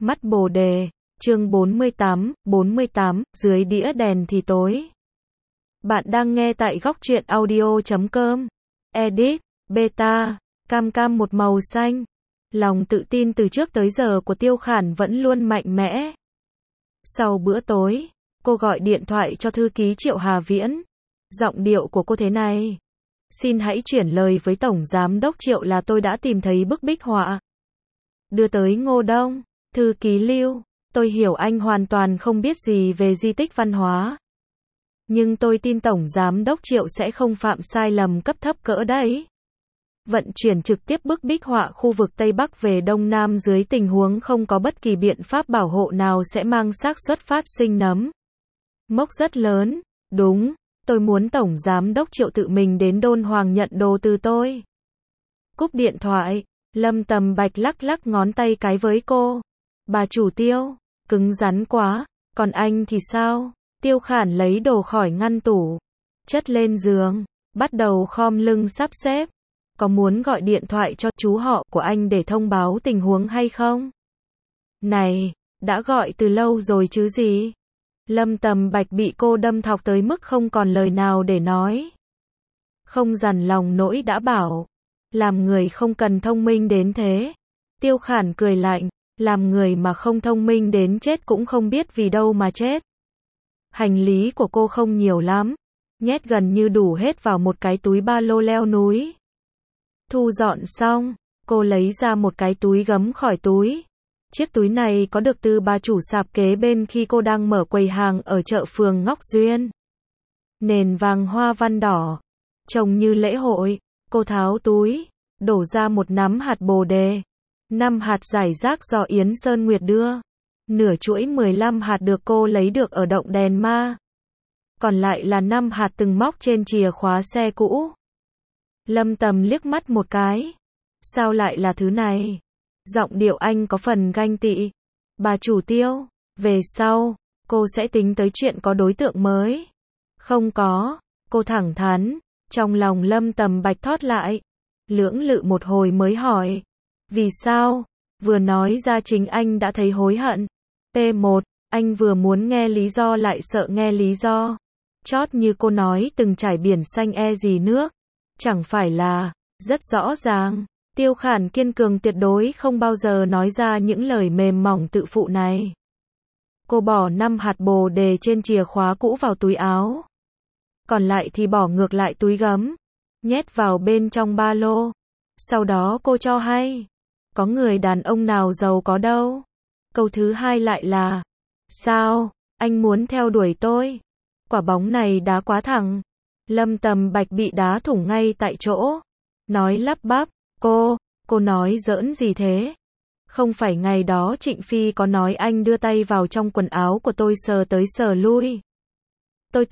Mắt Bồ Đề, chương 48, dưới đĩa đèn thì tối. Bạn đang nghe tại góc truyện audio.com. Edit, beta, cam một màu xanh. Lòng tự tin từ trước tới giờ của Tiêu Khản vẫn luôn mạnh mẽ. Sau bữa tối, cô gọi điện thoại cho thư ký Triệu Hà Viễn. Giọng điệu của cô thế này: xin hãy chuyển lời với Tổng Giám đốc Triệu là tôi đã tìm thấy bức bích họa. Đưa tới Ngô Đông. Thư ký Lưu, tôi hiểu anh hoàn toàn không biết gì về di tích văn hóa. Nhưng tôi tin Tổng Giám đốc Triệu sẽ không phạm sai lầm cấp thấp cỡ đấy. Vận chuyển trực tiếp bức bích họa khu vực Tây Bắc về Đông Nam dưới tình huống không có bất kỳ biện pháp bảo hộ nào sẽ mang xác suất phát sinh nấm mốc rất lớn. Đúng, tôi muốn Tổng Giám đốc Triệu tự mình đến Đôn Hoàng nhận đồ từ tôi. Cúp điện thoại, Lâm Tầm Bạch lắc ngón tay cái với cô. Bà chủ Tiêu, cứng rắn quá, còn anh thì sao? Tiêu Khản lấy đồ khỏi ngăn tủ, chất lên giường, bắt đầu khom lưng sắp xếp. Có muốn gọi điện thoại cho chú họ của anh để thông báo tình huống hay không? Này, đã gọi từ lâu rồi chứ gì? Lâm Tầm Bạch bị cô đâm thọc tới mức không còn lời nào để nói. Không dằn lòng nỗi đã bảo, làm người không cần thông minh đến thế. Tiêu Khản cười lạnh, làm người mà không thông minh đến chết cũng không biết vì đâu mà chết. Hành lý của cô không nhiều lắm, nhét gần như đủ hết vào một cái túi ba lô leo núi. Thu dọn xong, cô lấy ra một cái túi gấm khỏi túi. Chiếc túi này có được từ bà chủ sạp kế bên khi cô đang mở quầy hàng ở chợ phường Ngọc Duyên. Nền vàng hoa văn đỏ, trông như lễ hội. Cô tháo túi, đổ ra một nắm hạt bồ đề. 5 hạt giải rác do Yến Sơn Nguyệt đưa. Nửa chuỗi 15 hạt được cô lấy được ở động đèn ma. Còn lại là 5 hạt từng móc trên chìa khóa xe cũ. Lâm Tầm liếc mắt một cái. Sao lại là thứ này? Giọng điệu anh có phần ganh tị. Bà chủ Tiêu, về sau, cô sẽ tính tới chuyện có đối tượng mới. Không có, cô thẳng thắn. Trong lòng Lâm Tầm Bạch thót lại. Lưỡng lự một hồi mới hỏi. Vì sao? Vừa nói ra chính anh đã thấy hối hận. P1, anh vừa muốn nghe lý do lại sợ nghe lý do. Chót như cô nói từng trải biển xanh e gì nước. Chẳng phải là, rất rõ ràng. Tiêu Khản kiên cường tuyệt đối không bao giờ nói ra những lời mềm mỏng tự phụ này. Cô bỏ 5 hạt bồ đề trên chìa khóa cũ vào túi áo. Còn lại thì bỏ ngược lại túi gấm. Nhét vào bên trong ba lô. Sau đó cô cho hay. Có người đàn ông nào giàu có đâu. Câu thứ hai lại là. Sao, anh muốn theo đuổi tôi? Quả bóng này đá quá thẳng. Lâm Tầm Bạch bị đá thủng ngay tại chỗ. Nói lắp bắp. Cô nói giỡn gì thế? Không phải ngày đó Trịnh Phi có nói anh đưa tay vào trong quần áo của tôi sờ tới sờ lui. Tôi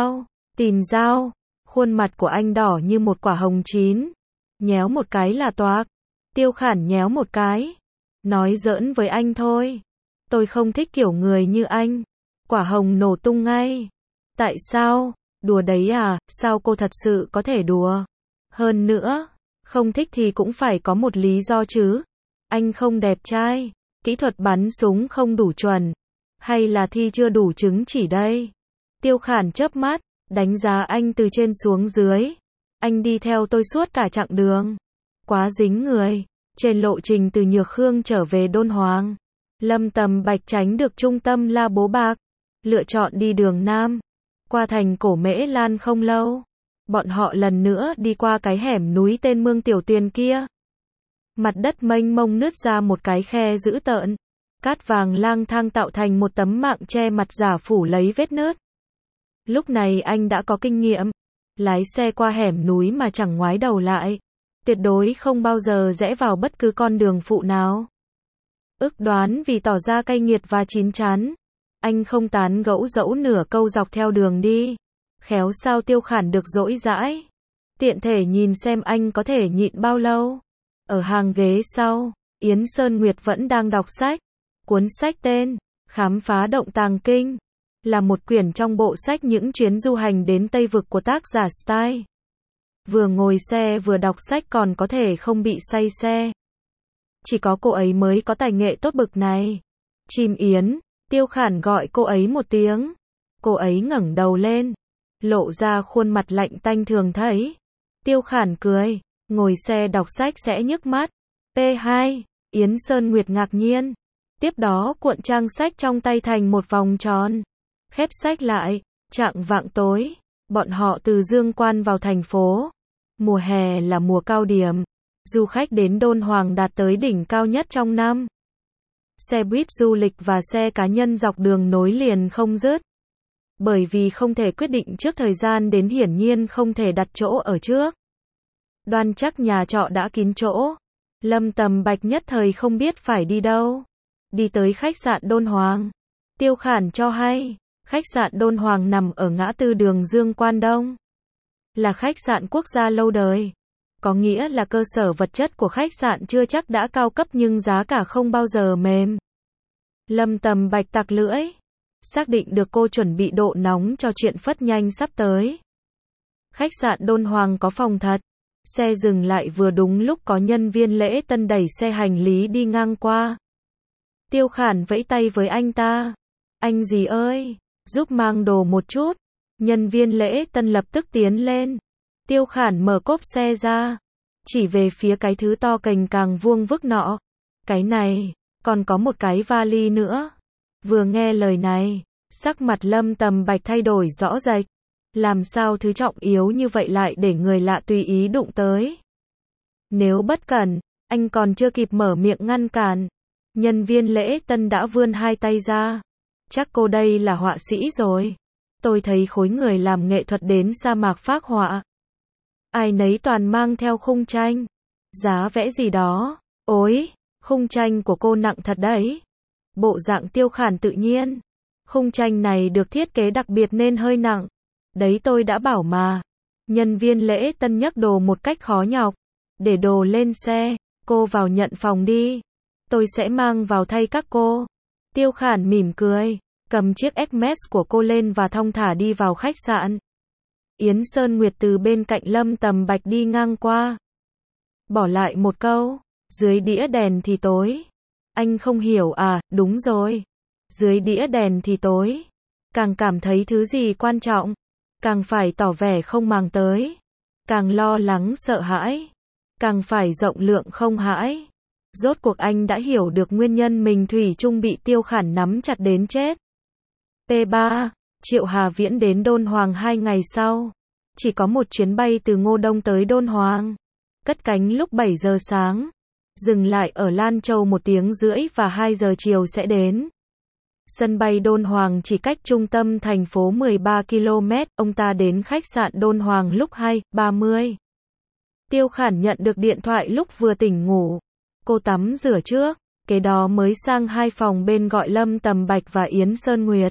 tìm dao. Khuôn mặt của anh đỏ như một quả hồng chín. Nhéo một cái là toạc. Tiêu Khản nhéo một cái. Nói giỡn với anh thôi. Tôi không thích kiểu người như anh. Quả hồng nổ tung ngay. Tại sao? Đùa đấy à? Sao cô thật sự có thể đùa? Hơn nữa, không thích thì cũng phải có một lý do chứ. Anh không đẹp trai, kỹ thuật bắn súng không đủ chuẩn, hay là thi chưa đủ chứng chỉ đây? Tiêu Khản chớp mắt, đánh giá anh từ trên xuống dưới. Anh đi theo tôi suốt cả chặng đường. Quá dính người. Trên lộ trình từ Nhược Khương trở về Đôn Hoàng, Lâm Tầm Bạch tránh được trung tâm La Bố Bạc, lựa chọn đi đường Nam. Qua thành Cổ Mễ Lan không lâu, bọn họ lần nữa đi qua cái hẻm núi tên Mương Tiểu Tuyền kia. Mặt đất mênh mông nứt ra một cái khe dữ tợn. Cát vàng lang thang tạo thành một tấm mạng che mặt giả phủ lấy vết nứt. Lúc này anh đã có kinh nghiệm. Lái xe qua hẻm núi mà chẳng ngoái đầu lại. Tuyệt đối không bao giờ rẽ vào bất cứ con đường phụ nào. Ước đoán vì tỏ ra cay nghiệt và chín chắn. Anh không tán gẫu dẫu nửa câu dọc theo đường đi. Khéo sao Tiêu Khản được dỗi dãi. Tiện thể nhìn xem anh có thể nhịn bao lâu. Ở hàng ghế sau, Yến Sơn Nguyệt vẫn đang đọc sách. Cuốn sách tên Khám phá động tàng kinh. Là một quyển trong bộ sách những chuyến du hành đến Tây Vực của tác giả Style. Vừa ngồi xe vừa đọc sách còn có thể không bị say xe. Chỉ có cô ấy mới có tài nghệ tốt bực này. Chim yến, Tiêu Khản gọi cô ấy một tiếng. Cô ấy ngẩng đầu lên, lộ ra khuôn mặt lạnh tanh thường thấy. Tiêu Khản cười, ngồi xe đọc sách sẽ nhức mắt. P2, Yến Sơn Nguyệt ngạc nhiên. Tiếp đó cuộn trang sách trong tay thành một vòng tròn. Khép sách lại, chạng vạng tối, bọn họ từ Dương Quan vào thành phố. Mùa hè là mùa cao điểm. Du khách đến Đôn Hoàng đạt tới đỉnh cao nhất trong năm. Xe buýt du lịch và xe cá nhân dọc đường nối liền không dứt. Bởi vì không thể quyết định trước thời gian đến hiển nhiên không thể đặt chỗ ở trước. Đoan chắc nhà trọ đã kín chỗ. Lâm Tầm Bạch nhất thời không biết phải đi đâu. Đi tới khách sạn Đôn Hoàng. Tiêu Khản cho hay, khách sạn Đôn Hoàng nằm ở ngã tư đường Dương Quan Đông. Là khách sạn quốc gia lâu đời. Có nghĩa là cơ sở vật chất của khách sạn chưa chắc đã cao cấp nhưng giá cả không bao giờ mềm. Lâm Tầm Bạch tặc lưỡi. Xác định được cô chuẩn bị độ nóng cho chuyện phất nhanh sắp tới. Khách sạn Đôn Hoàng có phòng thật. Xe dừng lại vừa đúng lúc có nhân viên lễ tân đẩy xe hành lý đi ngang qua. Tiêu Khản vẫy tay với anh ta. Anh gì ơi, giúp mang đồ một chút. Nhân viên lễ tân lập tức tiến lên. Tiêu Khản mở cốp xe ra. Chỉ về phía cái thứ to cành càng vuông vức nọ. Cái này, còn có một cái vali nữa. Vừa nghe lời này, sắc mặt Lâm Tầm Bạch thay đổi rõ rệt. Làm sao thứ trọng yếu như vậy lại để người lạ tùy ý đụng tới. Nếu bất cẩn, anh còn chưa kịp mở miệng ngăn cản. Nhân viên lễ tân đã vươn hai tay ra. Chắc cô đây là họa sĩ rồi. Tôi thấy khối người làm nghệ thuật đến sa mạc phác họa. Ai nấy toàn mang theo khung tranh. Giá vẽ gì đó. Ôi, khung tranh của cô nặng thật đấy. Bộ dạng Tiêu Khản tự nhiên. Khung tranh này được thiết kế đặc biệt nên hơi nặng. Đấy tôi đã bảo mà. Nhân viên lễ tân nhấc đồ một cách khó nhọc. Để đồ lên xe, cô vào nhận phòng đi. Tôi sẽ mang vào thay các cô. Tiêu Khản mỉm cười, cầm chiếc Hermes của cô lên và thong thả đi vào khách sạn. Yến Sơn Nguyệt từ bên cạnh Lâm Tầm Bạch đi ngang qua. Bỏ lại một câu, dưới đĩa đèn thì tối. Anh không hiểu à, đúng rồi. Dưới đĩa đèn thì tối. Càng cảm thấy thứ gì quan trọng, càng phải tỏ vẻ không màng tới. Càng lo lắng sợ hãi, càng phải rộng lượng không hãi. Rốt cuộc anh đã hiểu được nguyên nhân mình thủy chung bị Tiêu Khản nắm chặt đến chết. P3, Triệu Hà Viễn đến Đôn Hoàng 2 ngày sau. Chỉ có một chuyến bay từ Ngô Đông tới Đôn Hoàng. Cất cánh lúc 7 giờ sáng. Dừng lại ở Lan Châu 1 tiếng rưỡi và 2 giờ chiều sẽ đến. Sân bay Đôn Hoàng chỉ cách trung tâm thành phố 13 km. Ông ta đến khách sạn Đôn Hoàng lúc 2:30. Tiêu Khản nhận được điện thoại lúc vừa tỉnh ngủ. Cô tắm rửa trước, kế đó mới sang 2 phòng bên gọi Lâm Tầm Bạch và Yến Sơn Nguyệt.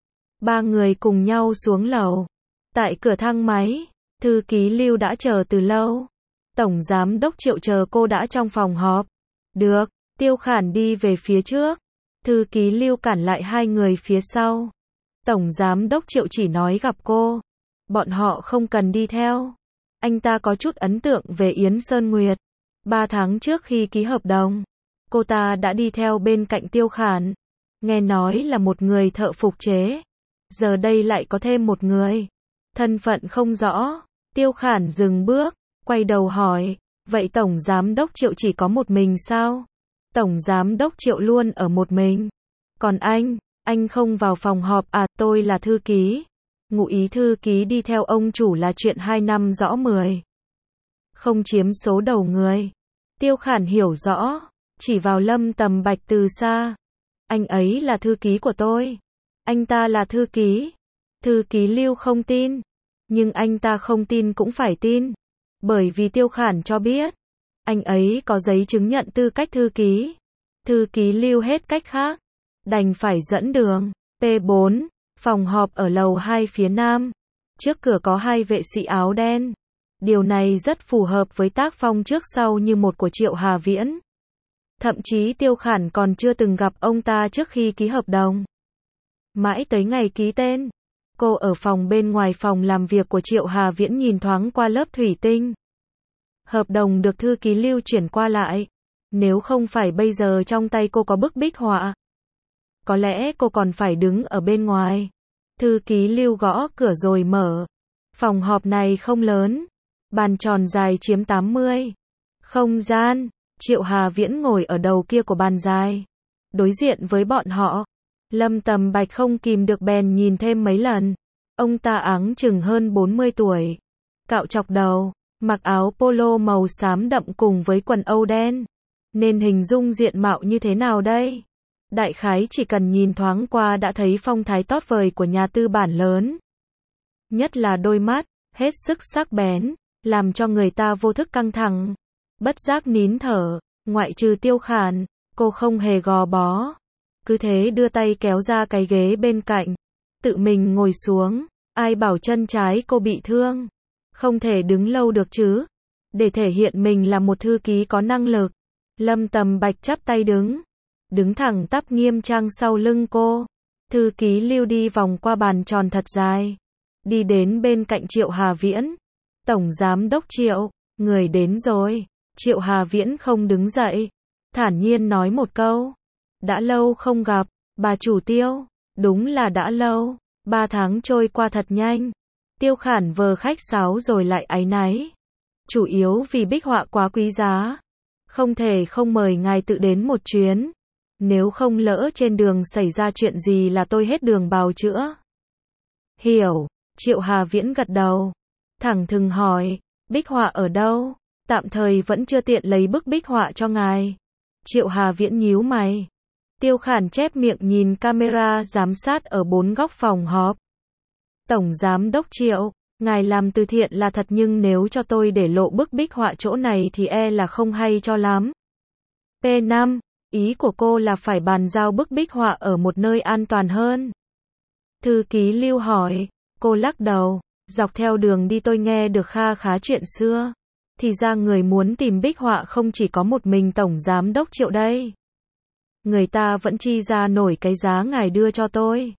3 người cùng nhau xuống lầu. Tại cửa thang máy, thư ký Lưu đã chờ từ lâu. Tổng giám đốc Triệu chờ cô đã trong phòng họp. Được, Tiêu Khản đi về phía trước. Thư ký Lưu cản lại 2 người phía sau. Tổng giám đốc Triệu chỉ nói gặp cô. Bọn họ không cần đi theo. Anh ta có chút ấn tượng về Yến Sơn Nguyệt. 3 tháng trước khi ký hợp đồng, cô ta đã đi theo bên cạnh Tiêu Khản. Nghe nói là một người thợ phục chế. Giờ đây lại có thêm một người. Thân phận không rõ. Tiêu Khản dừng bước, quay đầu hỏi, vậy Tổng Giám đốc Triệu chỉ có một mình sao? Tổng Giám đốc Triệu luôn ở một mình. Còn anh không vào phòng họp à? Tôi là thư ký. Ngụ ý thư ký đi theo ông chủ là chuyện 2 năm rõ 10. Không chiếm số đầu người. Tiêu Khản hiểu rõ, chỉ vào Lâm Tầm Bạch từ xa. Anh ấy là thư ký của tôi. Anh ta là thư ký. Thư ký Lưu không tin. Nhưng anh ta không tin cũng phải tin. Bởi vì Tiêu Khản cho biết, anh ấy có giấy chứng nhận tư cách thư ký. Thư ký Lưu hết cách khác, đành phải dẫn đường. P4, phòng họp ở lầu 2 phía nam. Trước cửa có 2 vệ sĩ áo đen. Điều này rất phù hợp với tác phong trước sau như một của Triệu Hà Viễn. Thậm chí Tiêu Khản còn chưa từng gặp ông ta trước khi ký hợp đồng. Mãi tới ngày ký tên, cô ở phòng bên ngoài phòng làm việc của Triệu Hà Viễn nhìn thoáng qua lớp thủy tinh. Hợp đồng được thư ký Lưu chuyển qua lại. Nếu không phải bây giờ trong tay cô có bức bích họa, có lẽ cô còn phải đứng ở bên ngoài. Thư ký Lưu gõ cửa rồi mở. Phòng họp này không lớn. Bàn tròn dài chiếm 80 không gian. Triệu Hà Viễn ngồi ở đầu kia của bàn dài, đối diện với bọn họ. Lâm Tầm Bạch không kìm được bèn nhìn thêm mấy lần. Ông ta áng chừng hơn 40 tuổi. Cạo chọc đầu, mặc áo polo màu xám đậm cùng với quần âu đen. Nên hình dung diện mạo như thế nào đây? Đại khái chỉ cần nhìn thoáng qua đã thấy phong thái tót vời của nhà tư bản lớn. Nhất là đôi mắt, hết sức sắc bén, làm cho người ta vô thức căng thẳng. Bất giác nín thở, ngoại trừ Tiêu Khản, cô không hề gò bó. Cứ thế đưa tay kéo ra cái ghế bên cạnh, tự mình ngồi xuống. Ai bảo chân trái cô bị thương, không thể đứng lâu được chứ. Để thể hiện mình là một thư ký có năng lực, Lâm Tầm Bạch chắp tay đứng thẳng tắp nghiêm trang sau lưng cô. Thư ký Lưu đi vòng qua bàn tròn thật dài, đi đến bên cạnh Triệu Hà Viễn. Tổng giám đốc Triệu, người đến rồi. Triệu Hà Viễn không đứng dậy, thản nhiên nói một câu. Đã lâu không gặp, bà chủ Tiêu. Đúng là đã lâu, 3 tháng trôi qua thật nhanh. Tiêu Khản vờ khách sáo rồi lại áy náy. Chủ yếu vì bích họa quá quý giá, không thể không mời ngài tự đến một chuyến. Nếu không lỡ trên đường xảy ra chuyện gì là tôi hết đường bào chữa. Hiểu, Triệu Hà Viễn gật đầu. Thẳng thừng hỏi, bích họa ở đâu? Tạm thời vẫn chưa tiện lấy bức bích họa cho ngài. Triệu Hà Viễn nhíu mày. Tiêu Khản chép miệng nhìn camera giám sát ở 4 góc phòng họp. Tổng giám đốc Triệu, ngài làm từ thiện là thật nhưng nếu cho tôi để lộ bức bích họa chỗ này thì e là không hay cho lắm. P5, ý của cô là phải bàn giao bức bích họa ở một nơi an toàn hơn. Thư ký Lưu hỏi, cô lắc đầu, dọc theo đường đi tôi nghe được kha khá chuyện xưa. Thì ra người muốn tìm bích họa không chỉ có một mình tổng giám đốc Triệu đây. Người ta vẫn chi ra nổi cái giá ngài đưa cho tôi.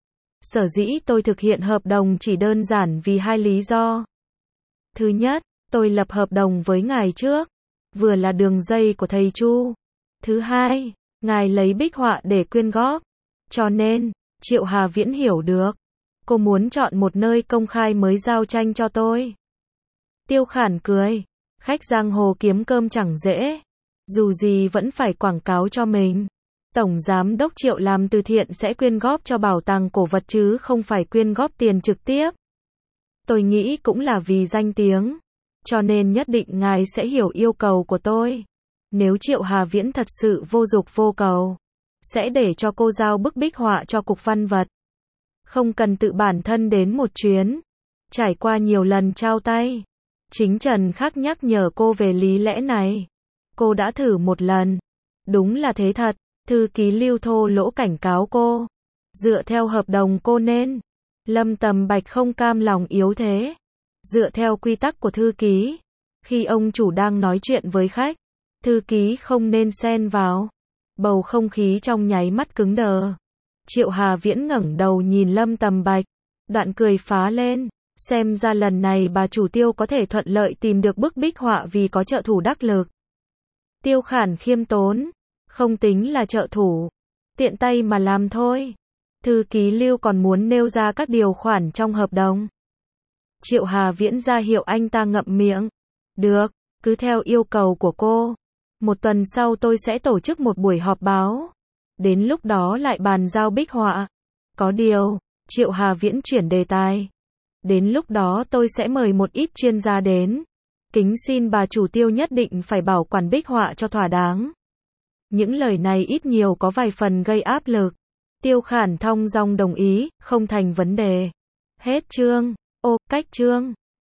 Sở dĩ tôi thực hiện hợp đồng chỉ đơn giản vì 2 lý do. Thứ nhất, tôi lập hợp đồng với ngài trước, vừa là đường dây của thầy Chu. Thứ hai, ngài lấy bích họa để quyên góp. Cho nên, Triệu Hà Viễn hiểu được, cô muốn chọn một nơi công khai mới giao tranh cho tôi. Tiêu Khản cười, khách giang hồ kiếm cơm chẳng dễ, dù gì vẫn phải quảng cáo cho mình. Tổng giám đốc Triệu làm từ thiện sẽ quyên góp cho bảo tàng cổ vật chứ không phải quyên góp tiền trực tiếp. Tôi nghĩ cũng là vì danh tiếng, cho nên nhất định ngài sẽ hiểu yêu cầu của tôi. Nếu Triệu Hà Viễn thật sự vô dục vô cầu, sẽ để cho cô giao bức bích họa cho cục văn vật. Không cần tự bản thân đến một chuyến. Trải qua nhiều lần trao tay, chính Trần Khắc nhắc nhở cô về lý lẽ này. Cô đã thử một lần. Đúng là thế thật. Thư ký Lưu thô lỗ cảnh cáo cô. Dựa theo hợp đồng cô nên. Lâm Tầm Bạch không cam lòng yếu thế. Dựa theo quy tắc của thư ký, khi ông chủ đang nói chuyện với khách, thư ký không nên xen vào. Bầu không khí trong nháy mắt cứng đờ. Triệu Hà Viễn ngẩng đầu nhìn Lâm Tầm Bạch, đoạn cười phá lên. Xem ra lần này bà chủ Tiêu có thể thuận lợi tìm được bức bích họa vì có trợ thủ đắc lực. Tiêu Khản khiêm tốn, không tính là trợ thủ, tiện tay mà làm thôi. Thư ký Lưu còn muốn nêu ra các điều khoản trong hợp đồng. Triệu Hà Viễn ra hiệu anh ta ngậm miệng. Được, cứ theo yêu cầu của cô. 1 tuần sau tôi sẽ tổ chức một buổi họp báo. Đến lúc đó lại bàn giao bích họa. Có điều, Triệu Hà Viễn chuyển đề tài. Đến lúc đó tôi sẽ mời một ít chuyên gia đến. Kính xin bà chủ Tiêu nhất định phải bảo quản bích họa cho thỏa đáng. Những lời này ít nhiều có vài phần gây áp lực. Tiêu Khản thong dong đồng ý, không thành vấn đề. Hết chương. Ô, cách chương.